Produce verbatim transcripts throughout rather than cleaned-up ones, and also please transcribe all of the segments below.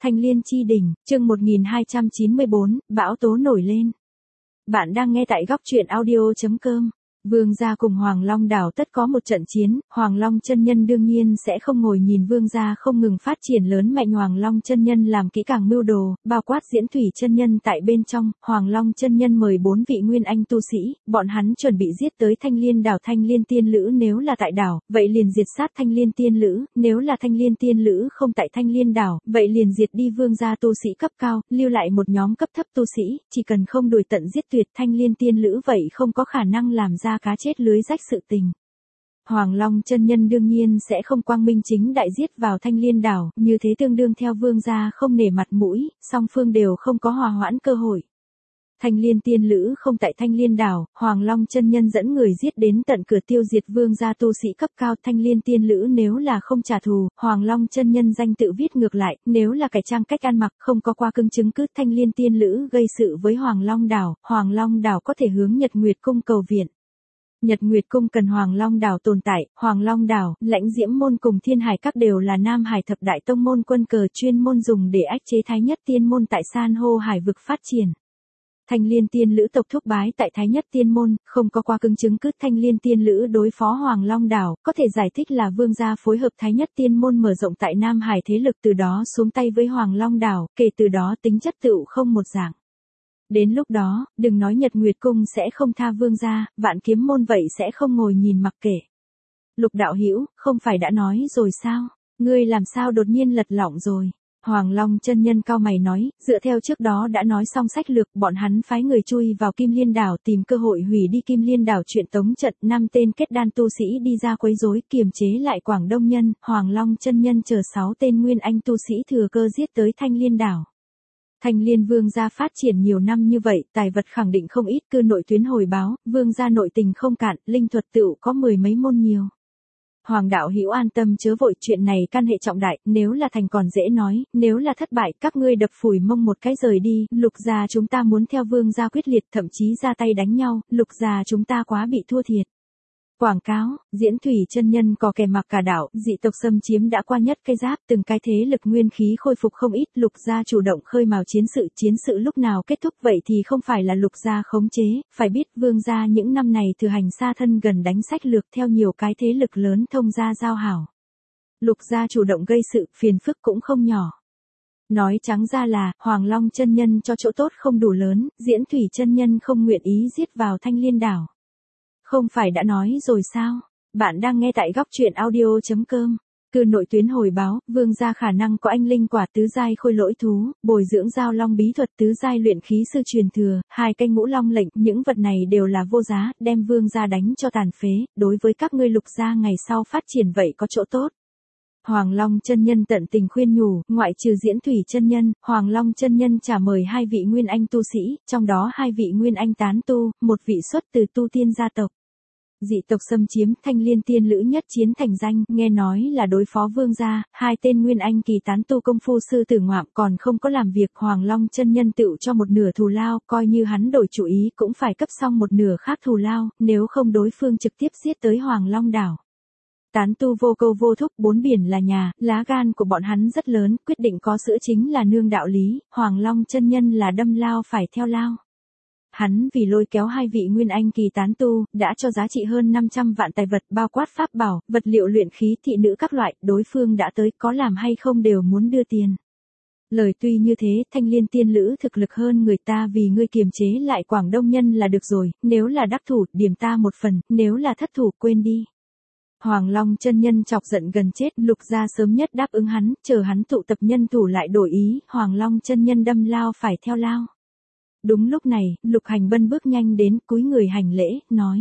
Thanh Liên Chi Đỉnh, chương một nghìn hai trăm chín mươi bốn, bão tố nổi lên. Bạn đang nghe tại góc truyện audio chấm com. Vương gia cùng Hoàng Long đảo tất có một trận chiến, Hoàng Long chân nhân đương nhiên sẽ không ngồi nhìn vương gia không ngừng phát triển lớn mạnh. Hoàng Long chân nhân làm kỹ càng mưu đồ, bao quát Diễn Thủy chân nhân tại bên trong. Hoàng Long chân nhân mời bốn vị nguyên anh tu sĩ, bọn hắn chuẩn bị giết tới Thanh Liên đảo. Thanh Liên tiên lữ nếu là tại đảo, vậy liền diệt sát Thanh Liên tiên lữ, nếu là Thanh Liên tiên lữ không tại Thanh Liên đảo, vậy liền diệt đi vương gia tu sĩ cấp cao, lưu lại một nhóm cấp thấp tu sĩ, chỉ cần không đuổi tận giết tuyệt Thanh Liên tiên lữ vậy không có khả năng làm ra cá chết lưới rách sự tình. Hoàng Long chân nhân đương nhiên sẽ không quang minh chính đại giết vào Thanh Liên đảo, như thế tương đương theo vương gia không nể mặt mũi, song phương đều không có hòa hoãn cơ hội. Thanh Liên tiên lữ không tại Thanh Liên đảo, Hoàng Long chân nhân dẫn người giết đến tận cửa tiêu diệt vương gia tu sĩ cấp cao. Thanh Liên tiên lữ nếu là không trả thù, Hoàng Long chân nhân danh tự viết ngược lại, nếu là cải trang cách ăn mặc không có qua cưng chứng cứ Thanh Liên tiên lữ gây sự với Hoàng Long đảo, Hoàng Long đảo có thể hướng Nhật Nguyệt cung cầu viện. Nhật Nguyệt cung cần Hoàng Long đảo tồn tại, Hoàng Long đảo, Lãnh Diễm môn cùng Thiên Hải các đều là Nam Hải thập đại tông môn quân cờ chuyên môn dùng để ách chế Thái Nhất tiên môn tại san hô hải vực phát triển. Thanh Liên tiên lữ tộc thúc bái tại Thái Nhất tiên môn, không có qua cưng chứng cứ Thanh Liên tiên lữ đối phó Hoàng Long đảo, có thể giải thích là vương gia phối hợp Thái Nhất tiên môn mở rộng tại Nam Hải thế lực, từ đó xuống tay với Hoàng Long đảo, kể từ đó tính chất tựu không một dạng. Đến lúc đó, đừng nói Nhật Nguyệt cung sẽ không tha vương gia, Vạn Kiếm môn vậy sẽ không ngồi nhìn mặc kệ. Lục đạo hữu, không phải đã nói rồi sao? Ngươi làm sao đột nhiên lật lọng rồi? Hoàng Long chân nhân cao mày nói, dựa theo trước đó đã nói xong sách lược, bọn hắn phái người chui vào Kim Liên đảo tìm cơ hội hủy đi Kim Liên đảo chuyện tống trận, năm tên kết đan tu sĩ đi ra quấy rối, kiềm chế lại Quảng Đông nhân, Hoàng Long chân nhân chờ sáu tên nguyên anh tu sĩ thừa cơ giết tới Thanh Liên đảo. Thanh Liên vương gia phát triển nhiều năm như vậy, tài vật khẳng định không ít, cư nội tuyến hồi báo, vương gia nội tình không cạn, linh thuật tựu có mười mấy môn nhiều. Hoàng đạo hữu an tâm chớ vội, chuyện này căn hệ trọng đại, nếu là thành còn dễ nói, nếu là thất bại các ngươi đập phủi mông một cái rời đi, Lục gia chúng ta muốn theo vương gia quyết liệt, thậm chí ra tay đánh nhau, Lục gia chúng ta quá bị thua thiệt. Quảng cáo, Diễn Thủy chân nhân có kẻ mặc cả đảo, dị tộc xâm chiếm đã qua nhất cây giáp, từng cái thế lực nguyên khí khôi phục không ít, Lục gia chủ động khơi mào chiến sự, chiến sự lúc nào kết thúc vậy thì không phải là Lục gia khống chế, phải biết vương gia những năm này thừa hành xa thân gần đánh sách lược theo nhiều cái thế lực lớn thông gia giao hảo. Lục gia chủ động gây sự, phiền phức cũng không nhỏ. Nói trắng ra là, Hoàng Long chân nhân cho chỗ tốt không đủ lớn, Diễn Thủy chân nhân không nguyện ý giết vào Thanh Liên đảo. Không phải đã nói rồi sao? Bạn đang nghe tại góc truyện audio chấm com. Cư nội tuyến hồi báo, vương gia khả năng có anh linh quả tứ giai khôi lỗi thú, bồi dưỡng giao long bí thuật tứ giai luyện khí sư truyền thừa, hai canh ngũ long lệnh, những vật này đều là vô giá, đem vương gia đánh cho tàn phế, đối với các ngươi Lục gia ngày sau phát triển vậy có chỗ tốt. Hoàng Long chân nhân tận tình khuyên nhủ, ngoại trừ Diễn Thủy chân nhân, Hoàng Long chân nhân trả mời hai vị nguyên anh tu sĩ, trong đó hai vị nguyên anh tán tu, một vị xuất từ tu tiên gia tộc. Dị tộc xâm chiếm, Thanh Liên tiên lữ nhất chiến thành danh, nghe nói là đối phó vương gia, hai tên nguyên anh kỳ tán tu công phu sư tử ngoạm còn không có làm việc, Hoàng Long chân nhân tựu cho một nửa thù lao, coi như hắn đổi chủ ý cũng phải cấp xong một nửa khác thù lao, nếu không đối phương trực tiếp giết tới Hoàng Long đảo. Tán tu vô câu vô thúc, bốn biển là nhà, lá gan của bọn hắn rất lớn, quyết định có sữa chính là nương đạo lý, Hoàng Long chân nhân là đâm lao phải theo lao. Hắn vì lôi kéo hai vị nguyên anh kỳ tán tu, đã cho giá trị hơn năm trăm vạn tài vật, bao quát pháp bảo, vật liệu luyện khí, thị nữ các loại, đối phương đã tới, có làm hay không đều muốn đưa tiền. Lời tuy như thế, Thanh Liên tiên lữ thực lực hơn người ta, vì ngươi kiềm chế lại Quảng Đông nhân là được rồi, nếu là đắc thủ, điểm ta một phần, nếu là thất thủ, quên đi. Hoàng Long chân nhân chọc giận gần chết, Lục gia sớm nhất đáp ứng hắn, chờ hắn tụ tập nhân thủ lại đổi ý, Hoàng Long chân nhân đâm lao phải theo lao. Đúng lúc này, Lục Hành Bân bước nhanh đến, cúi người hành lễ, nói.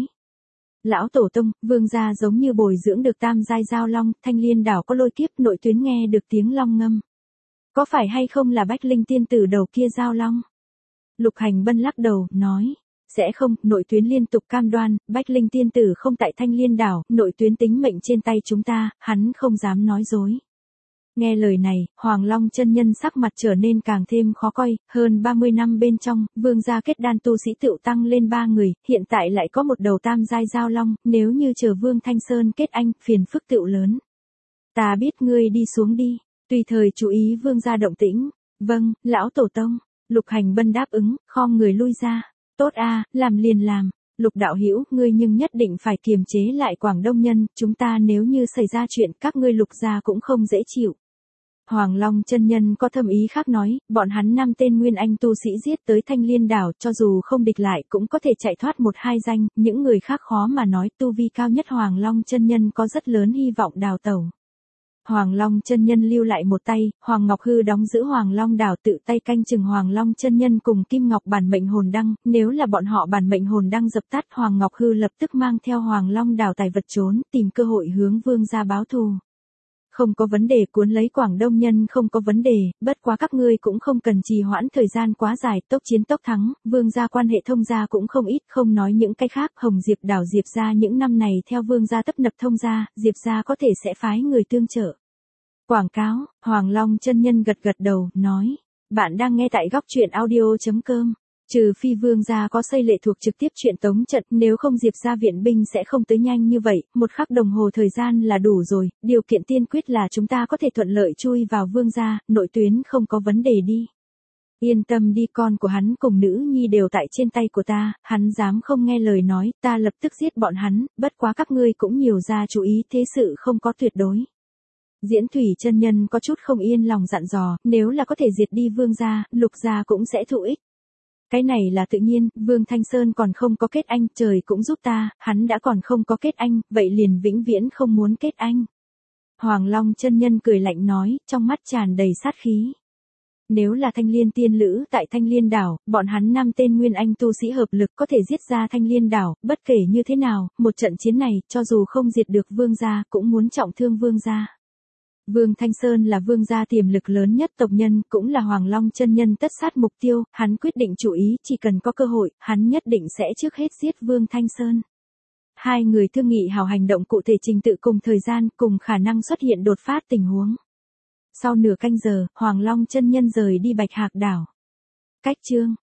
Lão tổ tông, vương gia giống như bồi dưỡng được tam giai giao long, Thanh Liên đảo có lôi kiếp, nội tuyến nghe được tiếng long ngâm. Có phải hay không là Bách Linh tiên tử đầu kia giao long? Lục Hành Bân lắc đầu, nói. Sẽ không, nội tuyến liên tục cam đoan, Bách Linh tiên tử không tại Thanh Liên đảo, nội tuyến tính mệnh trên tay chúng ta, hắn không dám nói dối. Nghe lời này, Hoàng Long chân nhân sắc mặt trở nên càng thêm khó coi, hơn ba mươi năm bên trong, vương gia kết đan tu sĩ tựu tăng lên ba người, hiện tại lại có một đầu tam giai giao long, nếu như chờ Vương Thanh Sơn kết anh, phiền phức tựu lớn. Ta biết ngươi đi xuống đi. Tùy thời chú ý vương gia động tĩnh. Vâng, lão tổ tông. Lục Hành Bân đáp ứng, khom người lui ra. Tốt a, làm liền làm. Lục đạo hữu, ngươi nhưng nhất định phải kiềm chế lại Quảng Đông nhân, chúng ta nếu như xảy ra chuyện các ngươi Lục gia cũng không dễ chịu. Hoàng Long chân nhân có thâm ý khác nói, bọn hắn năm tên nguyên anh tu sĩ giết tới Thanh Liên đảo, cho dù không địch lại cũng có thể chạy thoát một hai danh, những người khác khó mà nói, tu vi cao nhất Hoàng Long chân nhân có rất lớn hy vọng đào tẩu. Hoàng Long chân nhân lưu lại một tay, Hoàng Ngọc Hư đóng giữ Hoàng Long đảo tự tay canh chừng Hoàng Long chân nhân cùng Kim Ngọc bản mệnh hồn đăng, nếu là bọn họ bản mệnh hồn đăng dập tắt, Hoàng Ngọc Hư lập tức mang theo Hoàng Long đảo tài vật trốn, tìm cơ hội hướng vương gia báo thù. Không có vấn đề, cuốn lấy Quảng Đông nhân không có vấn đề, bất quá các ngươi cũng không cần trì hoãn thời gian quá dài, tốc chiến tốc thắng, vương gia quan hệ thông gia cũng không ít, không nói những cái khác, Hồng Diệp đảo Diệp gia những năm này theo vương gia tấp nập thông gia, Diệp gia có thể sẽ phái người tương trợ. Quảng cáo, Hoàng Long chân nhân gật gật đầu, nói, bạn đang nghe tại góc truyện audio chấm com. Trừ phi vương gia có xây lệ thuộc trực tiếp chuyện tống trận, nếu không Diệp gia viện binh sẽ không tới nhanh như vậy, một khắc đồng hồ thời gian là đủ rồi, điều kiện tiên quyết là chúng ta có thể thuận lợi chui vào vương gia, nội tuyến không có vấn đề đi. Yên tâm đi, con của hắn cùng nữ nhi đều tại trên tay của ta, hắn dám không nghe lời nói, ta lập tức giết bọn hắn, bất quá các ngươi cũng nhiều ra chú ý, thế sự không có tuyệt đối. Diễn Thủy chân nhân có chút không yên lòng dặn dò, nếu là có thể diệt đi vương gia, Lục gia cũng sẽ thụ ích. Cái này là tự nhiên, Vương Thanh Sơn còn không có kết anh, trời cũng giúp ta, hắn đã còn không có kết anh, vậy liền vĩnh viễn không muốn kết anh. Hoàng Long chân nhân cười lạnh nói, trong mắt tràn đầy sát khí. Nếu là Thanh Liên tiên lữ tại Thanh Liên đảo, bọn hắn năm tên nguyên anh tu sĩ hợp lực có thể giết ra Thanh Liên đảo, bất kể như thế nào, một trận chiến này, cho dù không diệt được vương gia, cũng muốn trọng thương vương gia. Vương Thanh Sơn là vương gia tiềm lực lớn nhất tộc nhân, cũng là Hoàng Long chân nhân tất sát mục tiêu, hắn quyết định chủ ý, chỉ cần có cơ hội, hắn nhất định sẽ trước hết giết Vương Thanh Sơn. Hai người thương nghị hào hành động cụ thể trình tự cùng thời gian, cùng khả năng xuất hiện đột phát tình huống. Sau nửa canh giờ, Hoàng Long chân nhân rời đi Bạch Hạc đảo. Cách chương